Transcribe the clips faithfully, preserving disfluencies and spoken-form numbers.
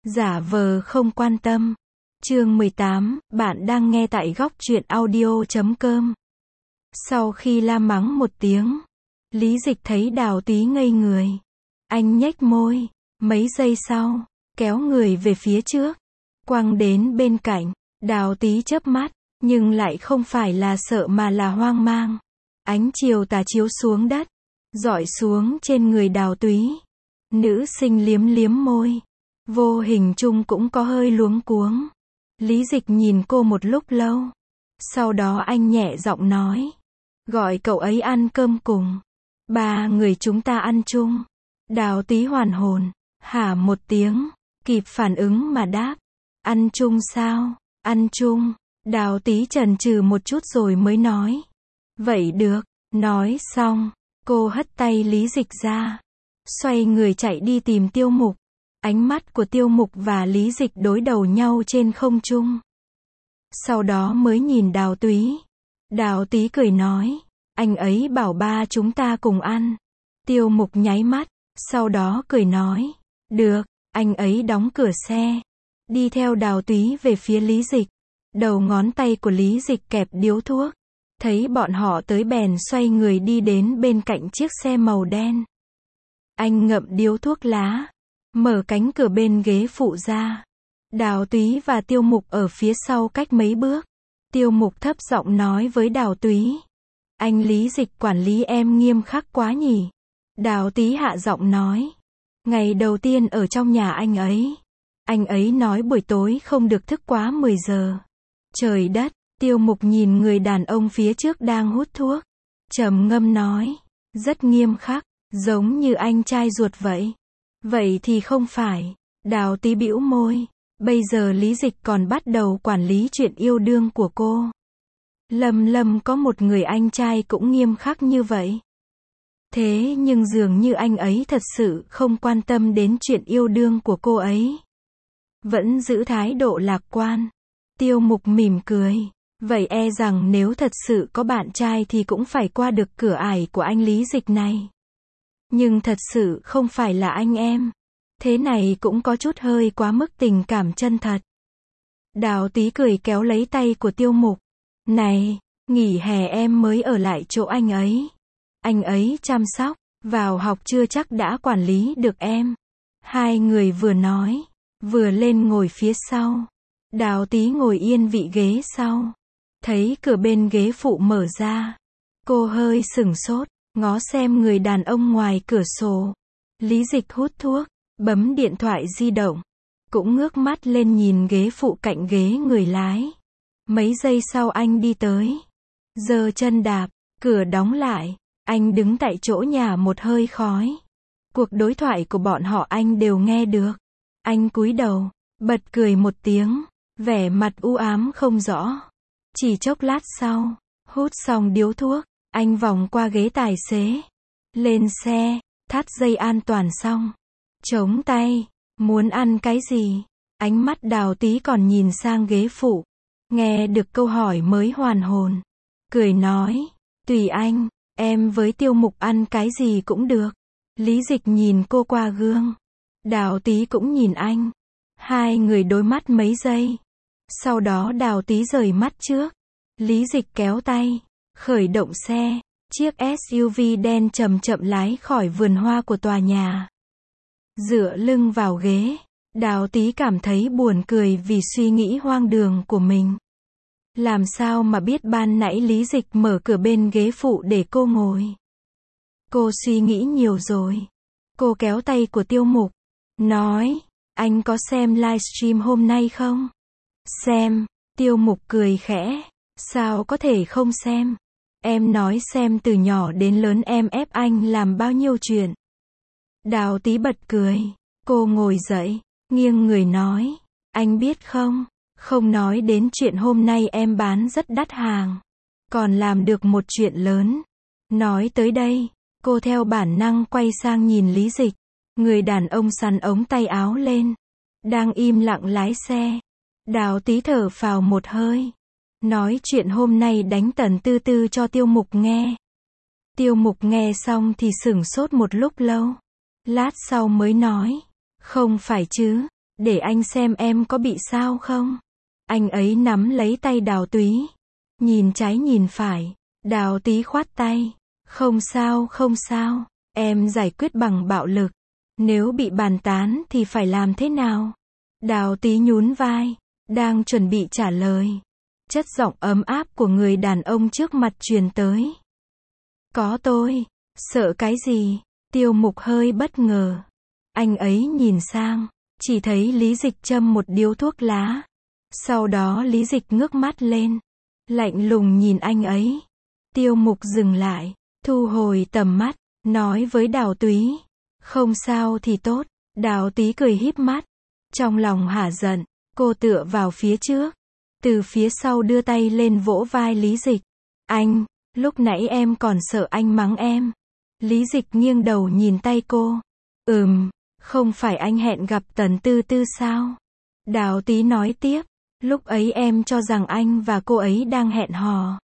Giả vờ không quan tâm. Chương mười tám, bạn đang nghe tại góc truyện audio chấm com. Sau khi la mắng một tiếng, Lý Dịch thấy Đào Túy ngây người. Anh nhếch môi, mấy giây sau, kéo người về phía trước, quăng đến bên cạnh. Đào Túy chớp mắt, nhưng lại không phải là sợ mà là hoang mang. Ánh chiều tà chiếu xuống đất, rọi xuống trên người Đào Túy. Nữ sinh liếm liếm môi, vô hình chung cũng có hơi luống cuống. Lý Dịch nhìn cô một lúc lâu. Sau đó anh nhẹ giọng nói, gọi cậu ấy ăn cơm cùng. Ba người chúng ta ăn chung. Đào Túy hoàn hồn, hả một tiếng, kịp phản ứng mà đáp, ăn chung sao? Ăn chung. Đào Túy chần chừ một chút rồi mới nói, vậy được. Nói xong, cô hất tay Lý Dịch ra, xoay người chạy đi tìm Tiêu Mục. Ánh mắt của Tiêu Mục và Lý Dịch đối đầu nhau trên không trung. Sau đó mới nhìn Đào Túy. Đào Túy cười nói, anh ấy bảo ba chúng ta cùng ăn. Tiêu Mục nháy mắt, sau đó cười nói, được. Anh ấy đóng cửa xe, đi theo Đào Túy về phía Lý Dịch. Đầu ngón tay của Lý Dịch kẹp điếu thuốc. Thấy bọn họ tới bèn xoay người đi đến bên cạnh chiếc xe màu đen. Anh ngậm điếu thuốc lá, mở cánh cửa bên ghế phụ ra. Đào Túy và Tiêu Mục ở phía sau cách mấy bước. Tiêu Mục thấp giọng nói với Đào Túy, anh Lý Dịch quản lý em nghiêm khắc quá nhỉ. Đào Túy hạ giọng nói, ngày đầu tiên ở trong nhà anh ấy, anh ấy nói buổi tối không được thức quá mười giờ. Trời đất. Tiêu Mục nhìn người đàn ông phía trước đang hút thuốc, trầm ngâm nói, rất nghiêm khắc, giống như anh trai ruột vậy. Vậy thì không phải. Đào Túy bĩu môi, bây giờ Lý Dịch còn bắt đầu quản lý chuyện yêu đương của cô. Lâm Lâm có một người anh trai cũng nghiêm khắc như vậy. Thế nhưng dường như anh ấy thật sự không quan tâm đến chuyện yêu đương của cô ấy. Vẫn giữ thái độ lạc quan. Tiêu Mục mỉm cười. Vậy e rằng nếu thật sự có bạn trai thì cũng phải qua được cửa ải của anh Lý Dịch này. Nhưng thật sự không phải là anh em. Thế này cũng có chút hơi quá mức tình cảm chân thật. Đào Túy cười kéo lấy tay của Tiêu Mục. Này, nghỉ hè em mới ở lại chỗ anh ấy. Anh ấy chăm sóc, vào học chưa chắc đã quản lý được em. Hai người vừa nói, vừa lên ngồi phía sau. Đào Túy ngồi yên vị ghế sau. Thấy cửa bên ghế phụ mở ra. Cô hơi sửng sốt, ngó xem người đàn ông ngoài cửa sổ. Lý Dịch hút thuốc, bấm điện thoại di động. Cũng ngước mắt lên nhìn ghế phụ cạnh ghế người lái. Mấy giây sau anh đi tới. Giơ chân đạp, cửa đóng lại. Anh đứng tại chỗ nhà một hơi khói. Cuộc đối thoại của bọn họ anh đều nghe được. Anh cúi đầu, bật cười một tiếng, vẻ mặt u ám không rõ. Chỉ chốc lát sau, hút xong điếu thuốc, anh vòng qua ghế tài xế. Lên xe, thắt dây an toàn xong. Chống tay, muốn ăn cái gì? Ánh mắt Đào Túy còn nhìn sang ghế phụ. Nghe được câu hỏi mới hoàn hồn. Cười nói, tùy anh, em với Tiêu Mục ăn cái gì cũng được. Lý Dịch nhìn cô qua gương. Đào Túy cũng nhìn anh. Hai người đối mắt mấy giây. Sau đó Đào Túy rời mắt trước. Lý Dịch kéo tay, khởi động xe. Chiếc ét u vê đen chậm chậm lái khỏi vườn hoa của tòa nhà. Dựa lưng vào ghế, Đào Túy cảm thấy buồn cười vì suy nghĩ hoang đường của mình. Làm sao mà biết ban nãy Lý Dịch mở cửa bên ghế phụ để cô ngồi. Cô suy nghĩ nhiều rồi. Cô kéo tay của Tiêu Mục, nói, anh có xem livestream hôm nay không? Xem. Tiêu Mục cười khẽ, sao có thể không xem? Em nói xem từ nhỏ đến lớn em ép anh làm bao nhiêu chuyện. Đào Túy bật cười. Cô ngồi dậy, nghiêng người nói, anh biết không, không nói đến chuyện hôm nay em bán rất đắt hàng, còn làm được một chuyện lớn. Nói tới đây, cô theo bản năng quay sang nhìn Lý Dịch. Người đàn ông xắn ống tay áo lên, đang im lặng lái xe. Đào Túy thở phào một hơi, nói chuyện hôm nay đánh Tần Tư Tư cho Tiêu Mục nghe. Tiêu Mục nghe xong thì sửng sốt một lúc lâu. Lát sau mới nói, không phải chứ, để anh xem em có bị sao không. Anh ấy nắm lấy tay Đào Túy, nhìn trái nhìn phải. Đào Túy khoát tay, không sao không sao, em giải quyết bằng bạo lực. Nếu bị bàn tán thì phải làm thế nào? Đào Túy nhún vai, đang chuẩn bị trả lời. Chất giọng ấm áp của người đàn ông trước mặt truyền tới. Có tôi, sợ cái gì? Tiêu Mục hơi bất ngờ. Anh ấy nhìn sang, chỉ thấy Lý Dịch châm một điếu thuốc lá. Sau đó Lý Dịch ngước mắt lên, lạnh lùng nhìn anh ấy. Tiêu Mục dừng lại, thu hồi tầm mắt, nói với Đào Túy. Không sao thì tốt. Đào Túy cười híp mắt. Trong lòng hả giận, cô tựa vào phía trước. Từ phía sau đưa tay lên vỗ vai Lý Dịch. Anh, lúc nãy em còn sợ anh mắng em. Lý Dịch nghiêng đầu nhìn tay cô. Ừm, không phải anh hẹn gặp Tần Tư Tư sao? Đào Túy nói tiếp. Lúc ấy em cho rằng anh và cô ấy đang hẹn hò.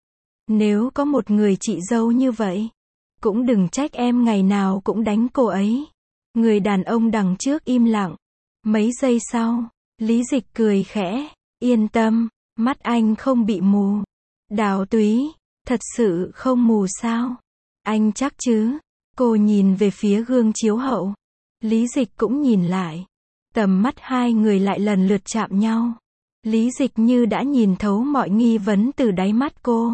Nếu có một người chị dâu như vậy, cũng đừng trách em ngày nào cũng đánh cô ấy. Người đàn ông đằng trước im lặng. Mấy giây sau, Lý Dịch cười khẽ. Yên tâm, mắt anh không bị mù. Đào Túy, thật sự không mù sao? Anh chắc chứ? Cô nhìn về phía gương chiếu hậu. Lý Dịch cũng nhìn lại. Tầm mắt hai người lại lần lượt chạm nhau. Lý Dịch như đã nhìn thấu mọi nghi vấn từ đáy mắt cô.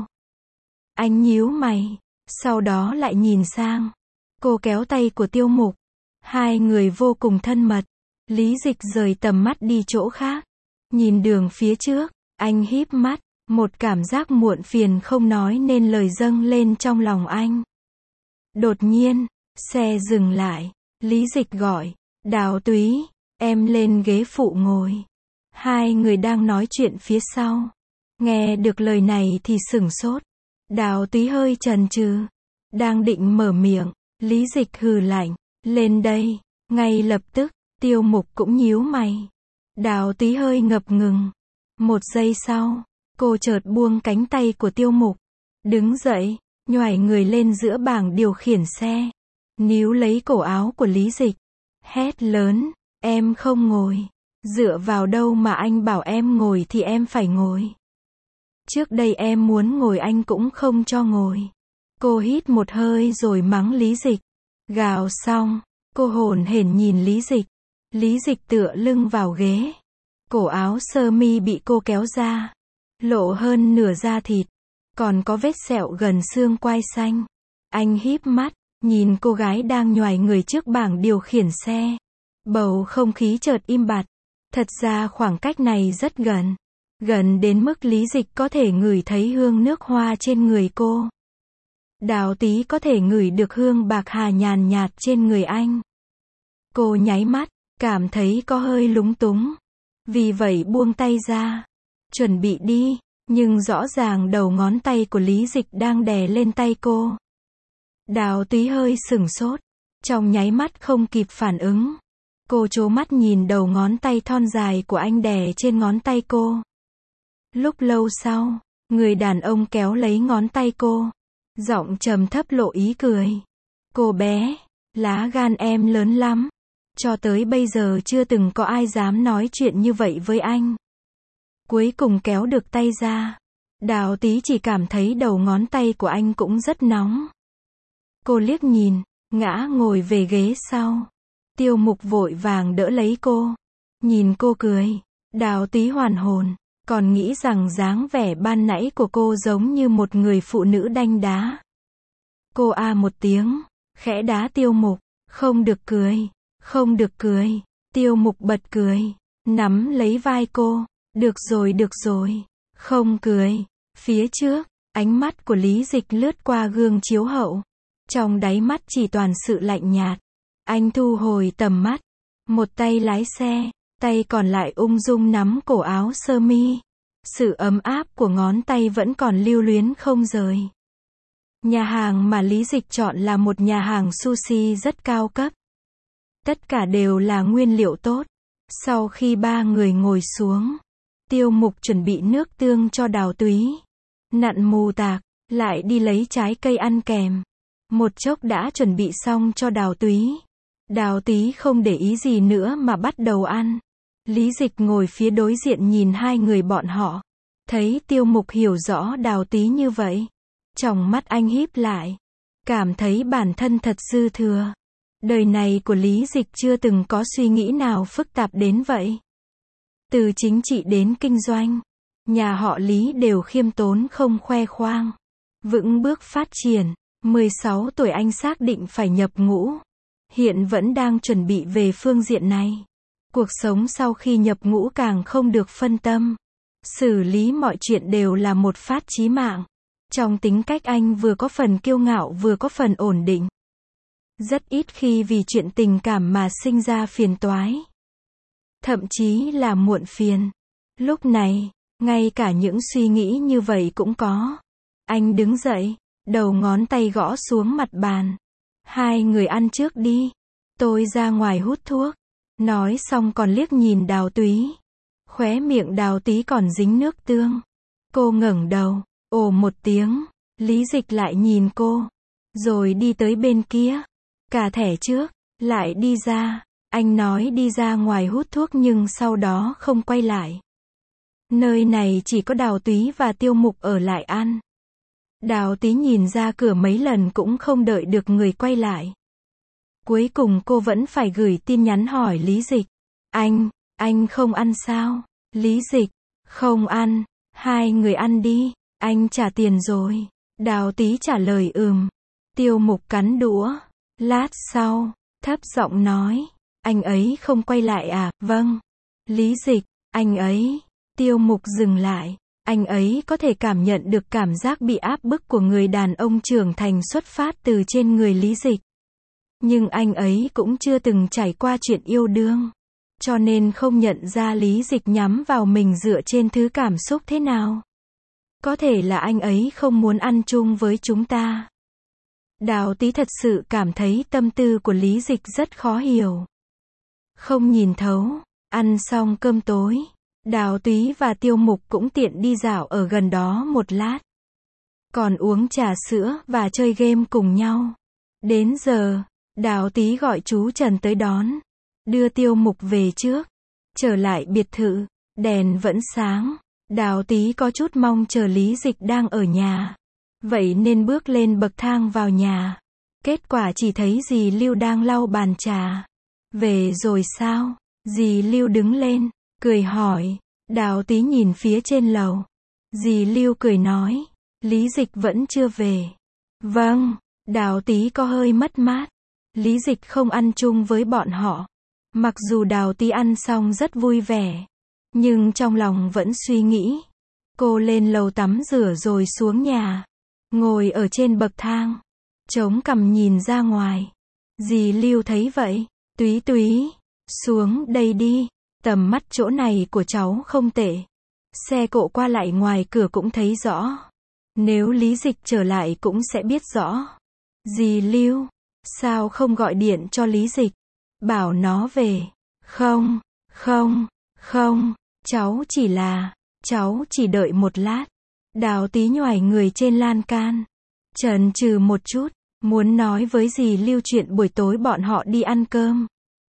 Anh nhíu mày, sau đó lại nhìn sang. Cô kéo tay của Tiêu Mục. Hai người vô cùng thân mật. Lý Dịch rời tầm mắt đi chỗ khác. Nhìn đường phía trước, anh híp mắt. Một cảm giác muộn phiền không nói nên lời dâng lên trong lòng anh. Đột nhiên, xe dừng lại. Lý Dịch gọi. Đào Túy, em lên ghế phụ ngồi. Hai người đang nói chuyện phía sau. Nghe được lời này thì sửng sốt. Đào Túy hơi chần chừ. Đang định mở miệng, Lý Dịch hừ lạnh. Lên đây. Ngay lập tức, Tiêu Mục cũng nhíu mày. Đào Túy hơi ngập ngừng. Một giây sau, cô chợt buông cánh tay của Tiêu Mục. Đứng dậy, nhoài người lên giữa bảng điều khiển xe. Níu lấy cổ áo của Lý Dịch. Hét lớn, em không ngồi. Dựa vào đâu mà anh bảo em ngồi thì em phải ngồi. Trước đây em muốn ngồi anh cũng không cho ngồi. Cô hít một hơi rồi mắng Lý Dịch. Gào xong, cô hổn hển nhìn Lý Dịch. Lý Dịch tựa lưng vào ghế. Cổ áo sơ mi bị cô kéo ra. Lộ hơn nửa da thịt. Còn có vết sẹo gần xương quai xanh. Anh híp mắt, nhìn cô gái đang nhoài người trước bảng điều khiển xe. Bầu không khí chợt im bặt. Thật ra khoảng cách này rất gần. Gần đến mức Lý Dịch có thể ngửi thấy hương nước hoa trên người cô. Đào Túy có thể ngửi được hương bạc hà nhàn nhạt trên người anh. Cô nháy mắt, cảm thấy có hơi lúng túng. Vì vậy buông tay ra. Chuẩn bị đi, nhưng rõ ràng đầu ngón tay của Lý Dịch đang đè lên tay cô. Đào Túy hơi sửng sốt. Trong nháy mắt không kịp phản ứng. Cô trố mắt nhìn đầu ngón tay thon dài của anh đè trên ngón tay cô. Lúc lâu sau, người đàn ông kéo lấy ngón tay cô. Giọng trầm thấp lộ ý cười. Cô bé, lá gan em lớn lắm. Cho tới bây giờ chưa từng có ai dám nói chuyện như vậy với anh. Cuối cùng kéo được tay ra. Đào Túy chỉ cảm thấy đầu ngón tay của anh cũng rất nóng. Cô liếc nhìn, ngã ngồi về ghế sau. Tiêu Mục vội vàng đỡ lấy cô. Nhìn cô cười. Đào Túy hoàn hồn. Còn nghĩ rằng dáng vẻ ban nãy của cô giống như một người phụ nữ đanh đá. Cô a một tiếng, khẽ đá Tiêu Mục. Không được cười, không được cười. Tiêu Mục bật cười, nắm lấy vai cô. Được rồi được rồi, không cười. Phía trước, ánh mắt của Lý Dịch lướt qua gương chiếu hậu. Trong đáy mắt chỉ toàn sự lạnh nhạt. Anh thu hồi tầm mắt. Một tay lái xe, tay còn lại ung dung nắm cổ áo sơ mi. Sự ấm áp của ngón tay vẫn còn lưu luyến không rời. Nhà hàng mà Lý Dịch chọn là một nhà hàng sushi rất cao cấp. Tất cả đều là nguyên liệu tốt. Sau khi ba người ngồi xuống, Tiêu Mục chuẩn bị nước tương cho Đào Túy. Nặn mù tạc, lại đi lấy trái cây ăn kèm. Một chốc đã chuẩn bị xong cho Đào Túy. Đào Túy không để ý gì nữa mà bắt đầu ăn. Lý Dịch ngồi phía đối diện nhìn hai người bọn họ. Thấy Tiêu Mục hiểu rõ Đào Tý như vậy. Tròng mắt anh híp lại. Cảm thấy bản thân thật dư thừa. Đời này của Lý Dịch chưa từng có suy nghĩ nào phức tạp đến vậy. Từ chính trị đến kinh doanh, nhà họ Lý đều khiêm tốn không khoe khoang. Vững bước phát triển. mười sáu tuổi anh xác định phải nhập ngũ. Hiện vẫn đang chuẩn bị về phương diện này. Cuộc sống sau khi nhập ngũ càng không được phân tâm. Xử lý mọi chuyện đều là một phát chí mạng. Trong tính cách anh vừa có phần kiêu ngạo vừa có phần ổn định. Rất ít khi vì chuyện tình cảm mà sinh ra phiền toái. Thậm chí là muộn phiền. Lúc này, ngay cả những suy nghĩ như vậy cũng có. Anh đứng dậy, đầu ngón tay gõ xuống mặt bàn. Hai người ăn trước đi. Tôi ra ngoài hút thuốc. Nói xong còn liếc nhìn Đào Túy. Khóe miệng Đào Tý còn dính nước tương. Cô ngẩng đầu, ồ một tiếng. Lý Dịch lại nhìn cô. Rồi đi tới bên kia. Cả thẻ trước, lại đi ra. Anh nói đi ra ngoài hút thuốc nhưng sau đó không quay lại. Nơi này chỉ có Đào Túy và Tiêu Mục ở lại ăn. Đào Tý nhìn ra cửa mấy lần cũng không đợi được người quay lại. Cuối cùng cô vẫn phải gửi tin nhắn hỏi Lý Dịch. Anh, anh không ăn sao? Lý Dịch, không ăn. Hai người ăn đi, anh trả tiền rồi. Đào Tý trả lời ừm. Tiêu Mục cắn đũa. Lát sau, thấp giọng nói. Anh ấy không quay lại à? Vâng. Lý Dịch, anh ấy. Tiêu Mục dừng lại. Anh ấy có thể cảm nhận được cảm giác bị áp bức của người đàn ông trưởng thành xuất phát từ trên người Lý Dịch. Nhưng anh ấy cũng chưa từng trải qua chuyện yêu đương. Cho nên không nhận ra Lý Dịch nhắm vào mình dựa trên thứ cảm xúc thế nào. Có thể là anh ấy không muốn ăn chung với chúng ta. Đào Tý thật sự cảm thấy tâm tư của Lý Dịch rất khó hiểu. Không nhìn thấu. Ăn xong cơm tối, Đào Túy và Tiêu Mục cũng tiện đi dạo ở gần đó một lát. Còn uống trà sữa và chơi game cùng nhau. Đến giờ, Đào Tý gọi chú Trần tới đón. Đưa Tiêu Mục về trước. Trở lại biệt thự, đèn vẫn sáng. Đào Tý có chút mong chờ Lý Dịch đang ở nhà. Vậy nên bước lên bậc thang vào nhà. Kết quả chỉ thấy dì Lưu đang lau bàn trà. Về rồi sao? Dì Lưu đứng lên, cười hỏi. Đào Tý nhìn phía trên lầu. Dì Lưu cười nói. Lý Dịch vẫn chưa về. Vâng. Đào Tý có hơi mất mát. Lý Dịch không ăn chung với bọn họ. Mặc dù Đào Tý ăn xong rất vui vẻ. Nhưng trong lòng vẫn suy nghĩ. Cô lên lầu tắm rửa rồi xuống nhà. Ngồi ở trên bậc thang. Chống cằm nhìn ra ngoài. Dì Lưu thấy vậy. Túy Túy. Xuống đây đi. Tầm mắt chỗ này của cháu không tệ. Xe cộ qua lại ngoài cửa cũng thấy rõ. Nếu Lý Dịch trở lại cũng sẽ biết rõ. Dì Lưu. Sao không gọi điện cho Lý Dịch? Bảo nó về. Không, không, không. Cháu chỉ là. Cháu chỉ đợi một lát. Đào Tý nhoài người trên lan can. Chần chừ một chút. Muốn nói với dì Lưu chuyện buổi tối bọn họ đi ăn cơm.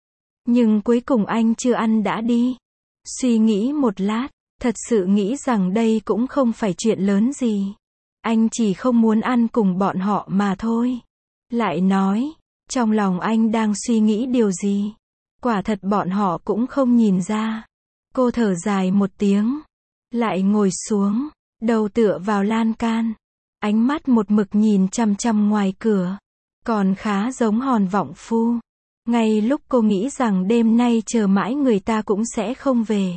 Nhưng cuối cùng anh chưa ăn đã đi. Suy nghĩ một lát. Thật sự nghĩ rằng đây cũng không phải chuyện lớn gì. Anh chỉ không muốn ăn cùng bọn họ mà thôi. Lại nói. Trong lòng anh đang suy nghĩ điều gì. Quả thật bọn họ cũng không nhìn ra. Cô thở dài một tiếng. Lại ngồi xuống. Đầu tựa vào lan can. Ánh mắt một mực nhìn chằm chằm ngoài cửa. Còn khá giống Hòn Vọng Phu. Ngay lúc cô nghĩ rằng đêm nay chờ mãi người ta cũng sẽ không về.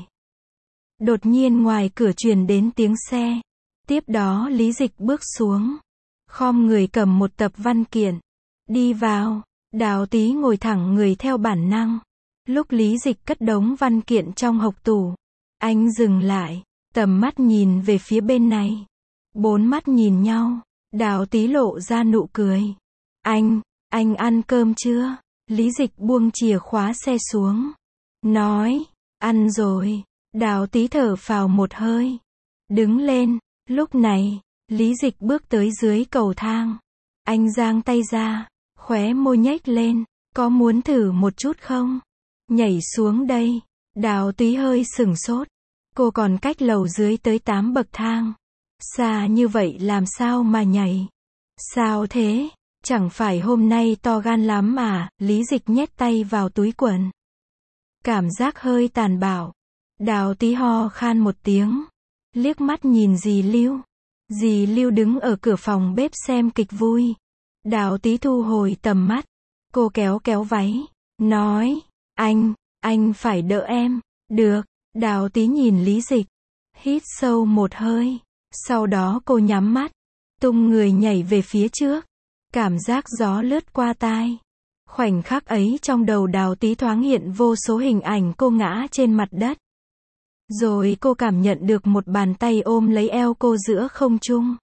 Đột nhiên ngoài cửa truyền đến tiếng xe. Tiếp đó Lý Dịch bước xuống. Khom người cầm một tập văn kiện. Đi vào. Đào Tý ngồi thẳng người theo bản năng. Lúc Lý Dịch cất đống văn kiện trong hộc tủ. Anh dừng lại. Tầm mắt nhìn về phía bên này. Bốn mắt nhìn nhau. Đào Tý lộ ra nụ cười. Anh, anh ăn cơm chưa? Lý Dịch buông chìa khóa xe xuống. Nói, ăn rồi. Đào Tý thở phào một hơi. Đứng lên. Lúc này, Lý Dịch bước tới dưới cầu thang. Anh giang tay ra. Khóe môi nhếch lên. Có muốn thử một chút không? Nhảy xuống đây. Đào Túy hơi sửng sốt. Cô còn cách lầu dưới tới tám bậc thang. Xa như vậy làm sao mà nhảy? Sao thế? Chẳng phải hôm nay to gan lắm mà, Lý Dịch nhét tay vào túi quần. Cảm giác hơi tàn bạo. Đào Túy ho khan một tiếng. Liếc mắt nhìn dì Lưu. Dì Lưu đứng ở cửa phòng bếp xem kịch vui. Đào Túy thu hồi tầm mắt. Cô kéo kéo váy. Nói, anh, anh phải đỡ em. Được. Đào Túy nhìn Lý Dịch. Hít sâu một hơi. Sau đó cô nhắm mắt. Tung người nhảy về phía trước. Cảm giác gió lướt qua tai. Khoảnh khắc ấy trong đầu Đào Túy thoáng hiện vô số hình ảnh cô ngã trên mặt đất. Rồi cô cảm nhận được một bàn tay ôm lấy eo cô giữa không trung.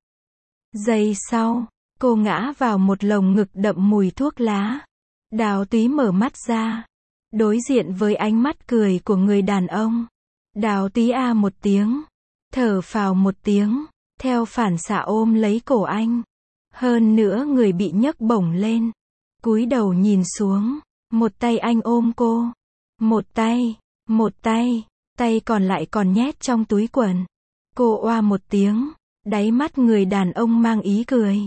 Giây sau, cô ngã vào một lồng ngực đậm mùi thuốc lá. Đào Túy mở mắt ra. Đối diện với ánh mắt cười của người đàn ông. Đào Túy a một tiếng. Thở phào một tiếng. Theo phản xạ ôm lấy cổ anh. Hơn nữa người bị nhấc bổng lên. Cúi đầu nhìn xuống. Một tay anh ôm cô. Một tay. Một tay. Tay còn lại còn nhét trong túi quần. Cô oa một tiếng. Đáy mắt người đàn ông mang ý cười.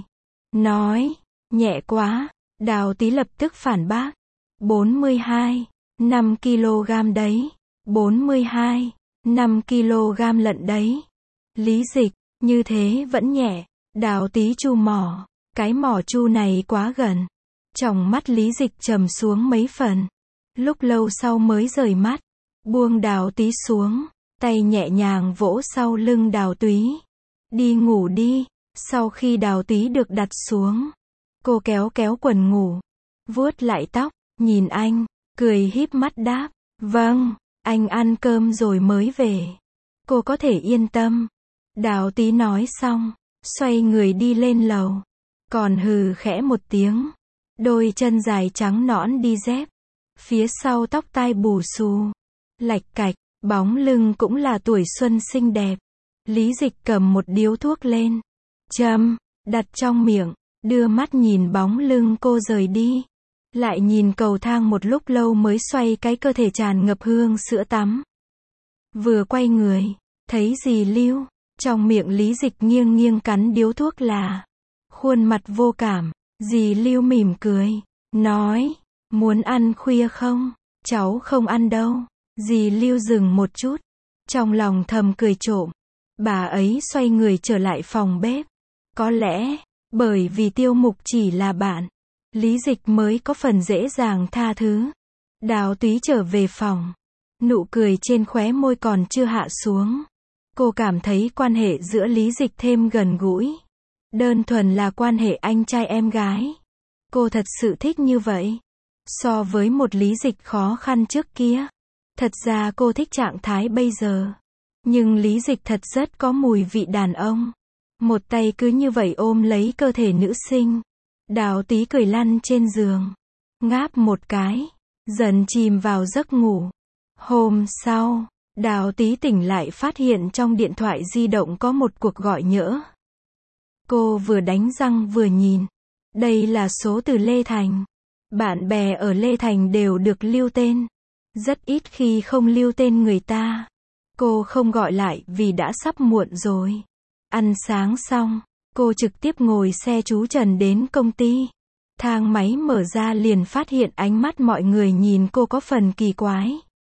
Nói. Nhẹ quá. Đào Túy lập tức phản bác. bốn mươi hai. năm ki lô gam đấy. bốn mươi hai. năm ki lô gam lận đấy. Lý Dịch. Như thế vẫn nhẹ. Đào Túy chu mỏ. Cái mỏ chu này quá gần. Tròng mắt Lý Dịch trầm xuống mấy phần. Lúc lâu sau mới rời mắt. Buông Đào Túy xuống. Tay nhẹ nhàng vỗ sau lưng Đào Túy. Đi ngủ đi. Sau khi Đào Túy được đặt xuống. Cô kéo kéo quần ngủ. Vuốt lại tóc. Nhìn anh. Cười híp mắt đáp. Vâng. Anh ăn cơm rồi mới về. Cô có thể yên tâm. Đào Túy nói xong. Xoay người đi lên lầu. Còn hừ khẽ một tiếng. Đôi chân dài trắng nõn đi dép. Phía sau tóc tai bù xù. Lạch cạch. Bóng lưng cũng là tuổi xuân xinh đẹp. Lý Dịch cầm một điếu thuốc lên. Châm. Đặt trong miệng. Đưa mắt nhìn bóng lưng cô rời đi. Lại nhìn cầu thang một lúc lâu mới xoay cái cơ thể tràn ngập hương sữa tắm. Vừa quay người. Thấy dì Lưu. Trong miệng Lý Dịch nghiêng nghiêng cắn điếu thuốc là. Khuôn mặt vô cảm. Dì Lưu mỉm cười. Nói. Muốn ăn khuya không? Cháu không ăn đâu. Dì Lưu dừng một chút. Trong lòng thầm cười trộm. Bà ấy xoay người trở lại phòng bếp. Có lẽ, bởi vì Tiêu Mục chỉ là bạn, Lý Dịch mới có phần dễ dàng tha thứ. Đào Túy trở về phòng. Nụ cười trên khóe môi còn chưa hạ xuống. Cô cảm thấy quan hệ giữa Lý Dịch thêm gần gũi. Đơn thuần là quan hệ anh trai em gái. Cô thật sự thích như vậy. So với một Lý Dịch khó khăn trước kia. Thật ra cô thích trạng thái bây giờ. Nhưng Lý Dịch thật rất có mùi vị đàn ông. Một tay cứ như vậy ôm lấy cơ thể nữ sinh. Đào Túy cười lăn trên giường. Ngáp một cái. Dần chìm vào giấc ngủ. Hôm sau, Đào Túy tỉnh lại phát hiện trong điện thoại di động có một cuộc gọi nhỡ. Cô vừa đánh răng vừa nhìn. Đây là số từ Lê Thành. Bạn bè ở Lê Thành đều được lưu tên. Rất ít khi không lưu tên người ta. Cô không gọi lại vì đã sắp muộn rồi. Ăn sáng xong, cô trực tiếp ngồi xe chú Trần đến công ty. Thang máy mở ra liền phát hiện ánh mắt mọi người nhìn cô có phần kỳ quái.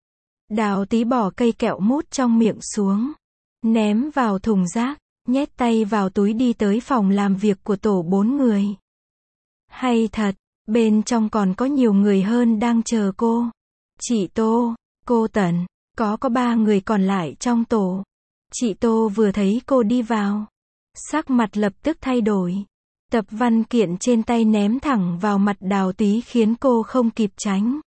Đào Túy bỏ cây kẹo mút trong miệng xuống. Ném vào thùng rác, nhét tay vào túi đi tới phòng làm việc của tổ bốn người. Hay thật, bên trong còn có nhiều người hơn đang chờ cô. Chị Tô, cô Tần, có có ba người còn lại trong tổ. Chị Tô vừa thấy cô đi vào. Sắc mặt lập tức thay đổi. Tập văn kiện trên tay ném thẳng vào mặt Đào Túy khiến cô không kịp tránh.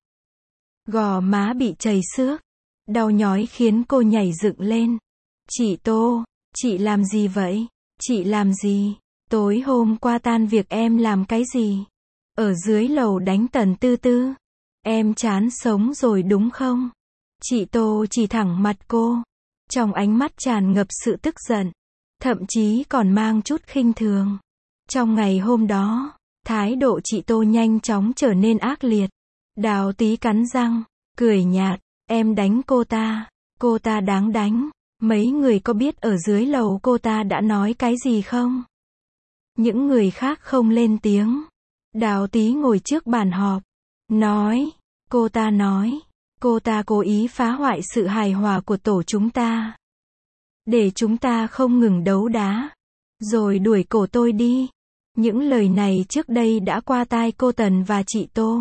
Gò má bị chảy xước. Đau nhói khiến cô nhảy dựng lên. Chị Tô, chị làm gì vậy? Chị làm gì? Tối hôm qua tan việc em làm cái gì? Ở dưới lầu đánh Tần Tư Tư. Em chán sống rồi đúng không? Chị Tô chỉ thẳng mặt cô. Trong ánh mắt tràn ngập sự tức giận. Thậm chí còn mang chút khinh thường. Trong ngày hôm đó, thái độ chị Tô nhanh chóng trở nên ác liệt. Đào Túy cắn răng, cười nhạt. Em đánh cô ta. Cô ta đáng đánh. Mấy người có biết ở dưới lầu cô ta đã nói cái gì không? Những người khác không lên tiếng. Đào Tý ngồi trước bàn họp. Nói. Cô ta nói. Cô ta cố ý phá hoại sự hài hòa của tổ chúng ta. Để chúng ta không ngừng đấu đá. Rồi đuổi cổ tôi đi. Những lời này trước đây đã qua tai cô Tần và chị Tô.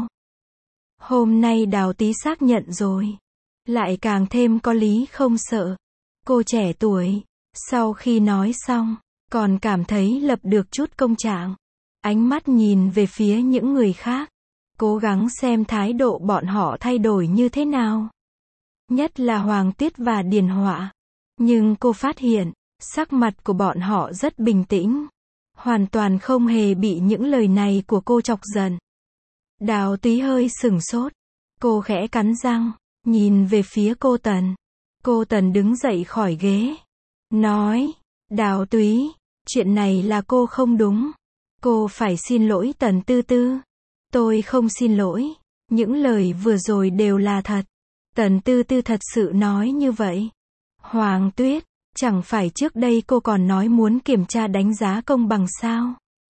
Hôm nay Đào Tý xác nhận rồi. Lại càng thêm có lý không sợ. Cô trẻ tuổi. Sau khi nói xong, còn cảm thấy lập được chút công trạng. Ánh mắt nhìn về phía những người khác. Cố gắng xem thái độ bọn họ thay đổi như thế nào. Nhất là Hoàng Tuyết và Điền Họa. Nhưng cô phát hiện, sắc mặt của bọn họ rất bình tĩnh. Hoàn toàn không hề bị những lời này của cô chọc giận. Đào Tý hơi sửng sốt. Cô khẽ cắn răng, nhìn về phía cô Tần. Cô Tần đứng dậy khỏi ghế. Nói, Đào Tý, chuyện này là cô không đúng. Cô phải xin lỗi Tần Tư Tư. Tôi không xin lỗi. Những lời vừa rồi đều là thật. Tần Tư Tư thật sự nói như vậy. Hoàng Tuyết, chẳng phải trước đây cô còn nói muốn kiểm tra đánh giá công bằng sao?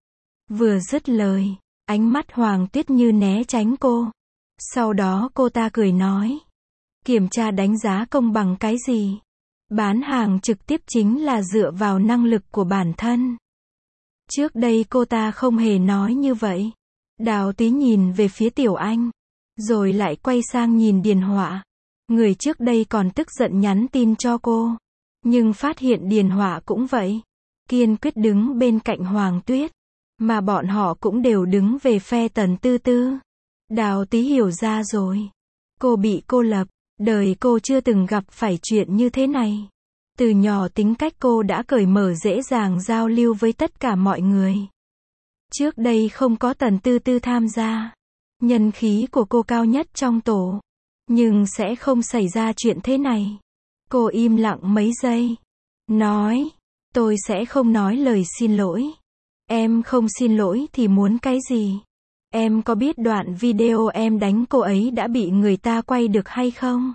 Vừa dứt lời, ánh mắt Hoàng Tuyết như né tránh cô. Sau đó cô ta cười nói. Kiểm tra đánh giá công bằng cái gì? Bán hàng trực tiếp chính là dựa vào năng lực của bản thân. Trước đây cô ta không hề nói như vậy. Đào Tý nhìn về phía Tiểu Anh. Rồi lại quay sang nhìn Điền Họa. Người trước đây còn tức giận nhắn tin cho cô. Nhưng phát hiện Điền Họa cũng vậy. Kiên quyết đứng bên cạnh Hoàng Tuyết. Mà bọn họ cũng đều đứng về phe Tần Tư Tư. Đào Tý hiểu ra rồi. Cô bị cô lập. Đời cô chưa từng gặp phải chuyện như thế này. Từ nhỏ tính cách cô đã cởi mở dễ dàng giao lưu với tất cả mọi người. Trước đây không có Tần Tư Tư tham gia. Nhân khí của cô cao nhất trong tổ. Nhưng sẽ không xảy ra chuyện thế này. Cô im lặng mấy giây. Nói. Tôi sẽ không nói lời xin lỗi. Em không xin lỗi thì muốn cái gì? Em có biết đoạn video em đánh cô ấy đã bị người ta quay được hay không?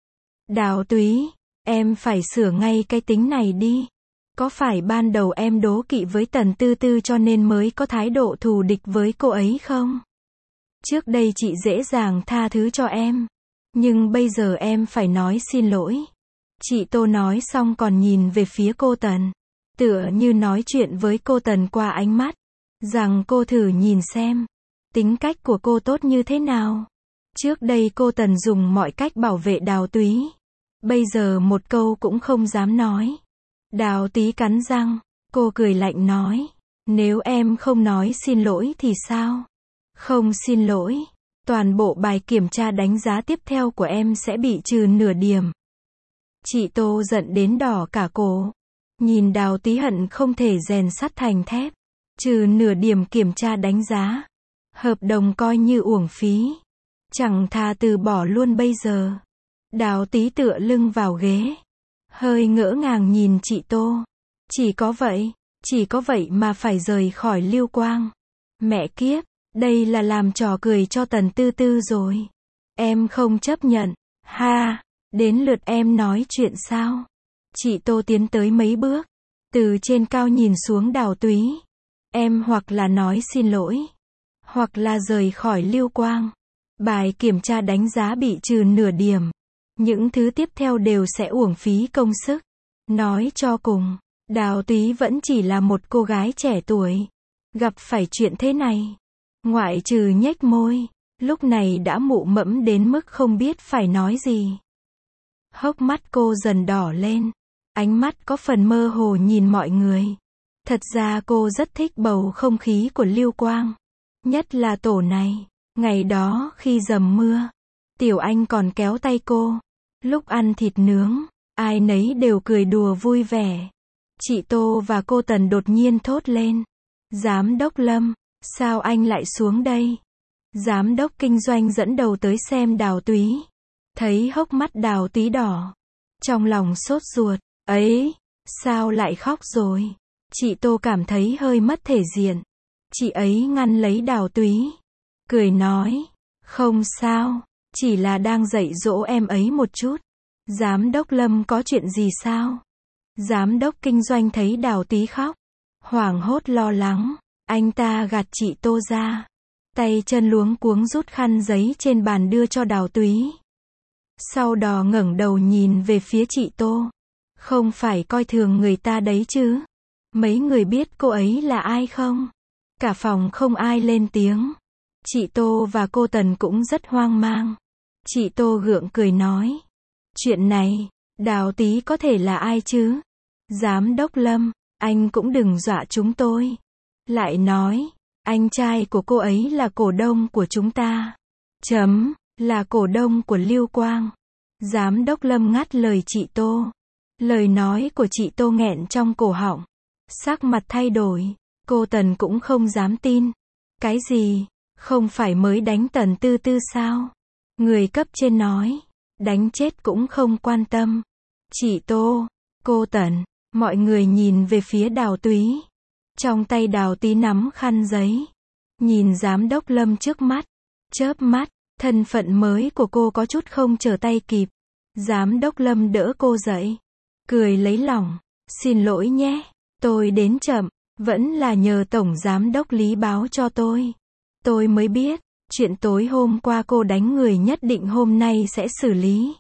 Đào Túy, em phải sửa ngay cái tính này đi. Có phải ban đầu em đố kỵ với Tần Tư Tư cho nên mới có thái độ thù địch với cô ấy không? Trước đây chị dễ dàng tha thứ cho em. Nhưng bây giờ em phải nói xin lỗi. Chị Tô nói xong còn nhìn về phía cô Tần. Tựa như nói chuyện với cô Tần qua ánh mắt. Rằng cô thử nhìn xem. Tính cách của cô tốt như thế nào? Trước đây cô Tần dùng mọi cách bảo vệ Đào Túy. Bây giờ một câu cũng không dám nói. Đào Túy cắn răng. Cô cười lạnh nói. Nếu em không nói xin lỗi thì sao? Không xin lỗi. Toàn bộ bài kiểm tra đánh giá tiếp theo của em sẽ bị trừ nửa điểm. Chị Tô giận đến đỏ cả cổ. Nhìn Đào Túy hận không thể rèn sắt thành thép. Trừ nửa điểm kiểm tra đánh giá. Hợp đồng coi như uổng phí. Chẳng thà từ bỏ luôn bây giờ. Đào Túy tựa lưng vào ghế. Hơi ngỡ ngàng nhìn chị Tô. Chỉ có vậy, chỉ có vậy mà phải rời khỏi Lưu Quang. Mẹ kiếp, đây là làm trò cười cho Tần Tư Tư rồi. Em không chấp nhận. Ha, đến lượt em nói chuyện sao? Chị Tô tiến tới mấy bước. Từ trên cao nhìn xuống Đào Túy. Em hoặc là nói xin lỗi. Hoặc là rời khỏi Lưu Quang. Bài kiểm tra đánh giá bị trừ nửa điểm. Những thứ tiếp theo đều sẽ uổng phí công sức. Nói cho cùng, Đào Túy vẫn chỉ là một cô gái trẻ tuổi. Gặp phải chuyện thế này. Ngoại trừ nhếch môi. Lúc này đã mụ mẫm đến mức không biết phải nói gì. Hốc mắt cô dần đỏ lên. Ánh mắt có phần mơ hồ nhìn mọi người. Thật ra cô rất thích bầu không khí của Lưu Quang. Nhất là tổ này. Ngày đó khi dầm mưa. Tiểu Anh còn kéo tay cô. Lúc ăn thịt nướng. Ai nấy đều cười đùa vui vẻ. Chị Tô và cô Tần đột nhiên thốt lên. Giám đốc Lâm. Sao anh lại xuống đây? Giám đốc kinh doanh dẫn đầu tới xem Đào Túy. Thấy hốc mắt Đào Túy đỏ. Trong lòng sốt ruột. Ấy, sao lại khóc rồi? Chị Tô cảm thấy hơi mất thể diện. Chị ấy ngăn lấy Đào Túy. Cười nói. Không sao. Chỉ là đang dạy dỗ em ấy một chút. Giám đốc Lâm có chuyện gì sao? Giám đốc kinh doanh thấy Đào Tí khóc. Hoảng hốt lo lắng. Anh ta gạt chị Tô ra. Tay chân luống cuống rút khăn giấy trên bàn đưa cho Đào Túy. Sau đó ngẩng đầu nhìn về phía chị Tô. Không phải coi thường người ta đấy chứ? Mấy người biết cô ấy là ai không? Cả phòng không ai lên tiếng. Chị Tô và cô Tần cũng rất hoang mang. Chị Tô gượng cười nói. Chuyện này, Đào Tí có thể là ai chứ? Giám đốc Lâm, anh cũng đừng dọa chúng tôi. Lại nói, anh trai của cô ấy là cổ đông của chúng ta. Chấm, là cổ đông của Lưu Quang. Giám đốc Lâm ngắt lời chị Tô. Lời nói của chị Tô nghẹn trong cổ họng. Sắc mặt thay đổi. Cô Tần cũng không dám tin. Cái gì? Không phải mới đánh Tần Tư Tư sao? Người cấp trên nói. Đánh chết cũng không quan tâm. Chị Tô, cô Tần, mọi người nhìn về phía Đào Túy. Trong tay Đào Tí nắm khăn giấy. Nhìn giám đốc Lâm trước mắt. Chớp mắt, thân phận mới của cô có chút không trở tay kịp. Giám đốc Lâm đỡ cô dậy. Cười lấy lòng. Xin lỗi nhé, tôi đến chậm. Vẫn là nhờ Tổng Giám đốc Lý báo cho tôi. Tôi mới biết, chuyện tối hôm qua cô đánh người nhất định hôm nay sẽ xử lý.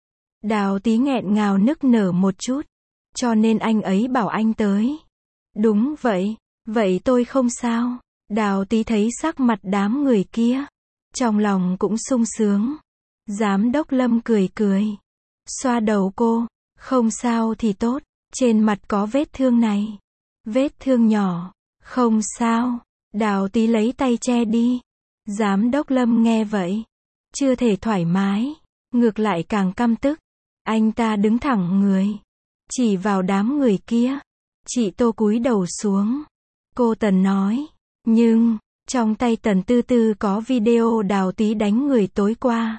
Đào Tí nghẹn ngào nức nở một chút. Cho nên anh ấy bảo anh tới. Đúng vậy, vậy tôi không sao. Đào Tí thấy sắc mặt đám người kia. Trong lòng cũng sung sướng. Giám đốc Lâm cười cười. Xoa đầu cô. Không sao thì tốt. Trên mặt có vết thương này. Vết thương nhỏ. Không sao. Đào Tí lấy tay che đi. Giám đốc Lâm nghe vậy. Chưa thể thoải mái. Ngược lại càng căm tức. Anh ta đứng thẳng người. Chỉ vào đám người kia. Chị Tô cúi đầu xuống. Cô Tần nói. Nhưng, trong tay Tần Tư Tư có video Đào Tí đánh người tối qua.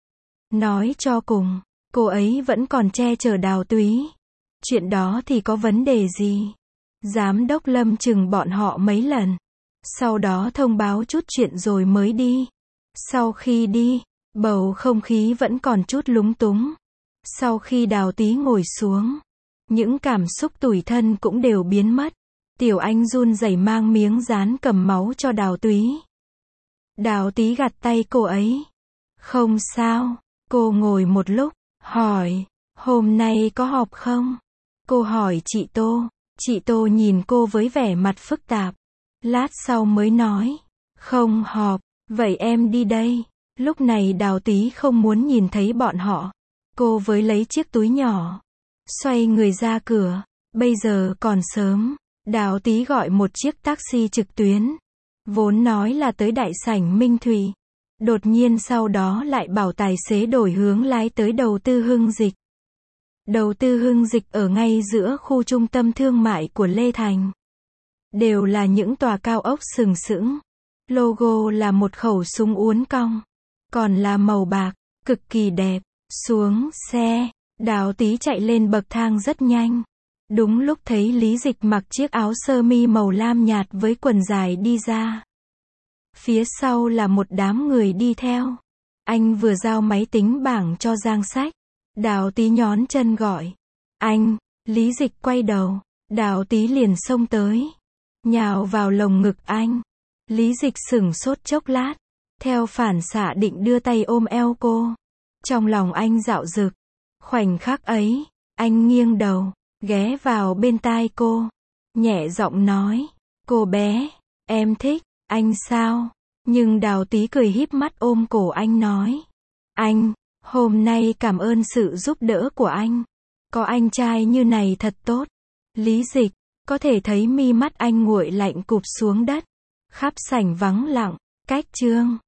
Nói cho cùng, cô ấy vẫn còn che chở Đào Túy. Chuyện đó thì có vấn đề gì? Giám đốc Lâm chừng bọn họ mấy lần. Sau đó thông báo chút chuyện rồi mới đi. Sau khi đi, bầu không khí vẫn còn chút lúng túng. Sau khi Đào Tí ngồi xuống, những cảm xúc tủi thân cũng đều biến mất. Tiểu Anh run rẩy mang miếng dán cầm máu cho Đào Túy. Đào Tí gạt tay cô ấy. Không sao. Cô ngồi một lúc, hỏi, hôm nay có họp không? Cô hỏi chị Tô. Chị Tô nhìn cô với vẻ mặt phức tạp. Lát sau mới nói, không họp, vậy em đi đây. Lúc này Đào Tí không muốn nhìn thấy bọn họ. Cô với lấy chiếc túi nhỏ, xoay người ra cửa. Bây giờ còn sớm. Đào Tí gọi một chiếc taxi trực tuyến. Vốn nói là tới đại sảnh Minh Thủy. Đột nhiên sau đó lại bảo tài xế đổi hướng lái tới đầu tư Hưng Dịch. Đầu tư Hưng Dịch ở ngay giữa khu trung tâm thương mại của Lê Thành. Đều là những tòa cao ốc sừng sững. Logo là một khẩu súng uốn cong. Còn là màu bạc, cực kỳ đẹp. Xuống xe, Đào Tí chạy lên bậc thang rất nhanh. Đúng lúc thấy Lý Dịch mặc chiếc áo sơ mi màu lam nhạt với quần dài đi ra. Phía sau là một đám người đi theo. Anh vừa giao máy tính bảng cho Giang Sách. Đào Tí nhón chân gọi. Anh, Lý Dịch quay đầu. Đào Tí liền xông tới. Nhào vào lồng ngực anh. Lý Dịch sửng sốt chốc lát. Theo phản xạ định đưa tay ôm eo cô. Trong lòng anh dạo dực. Khoảnh khắc ấy, anh nghiêng đầu, ghé vào bên tai cô. Nhẹ giọng nói. Cô bé, em thích anh sao? Nhưng Đào Tí cười híp mắt ôm cổ anh nói. Anh, hôm nay cảm ơn sự giúp đỡ của anh. Có anh trai như này thật tốt. Lý Dịch, có thể thấy mi mắt anh nguội lạnh cụp xuống đất. Khắp sảnh vắng lặng, cách chương.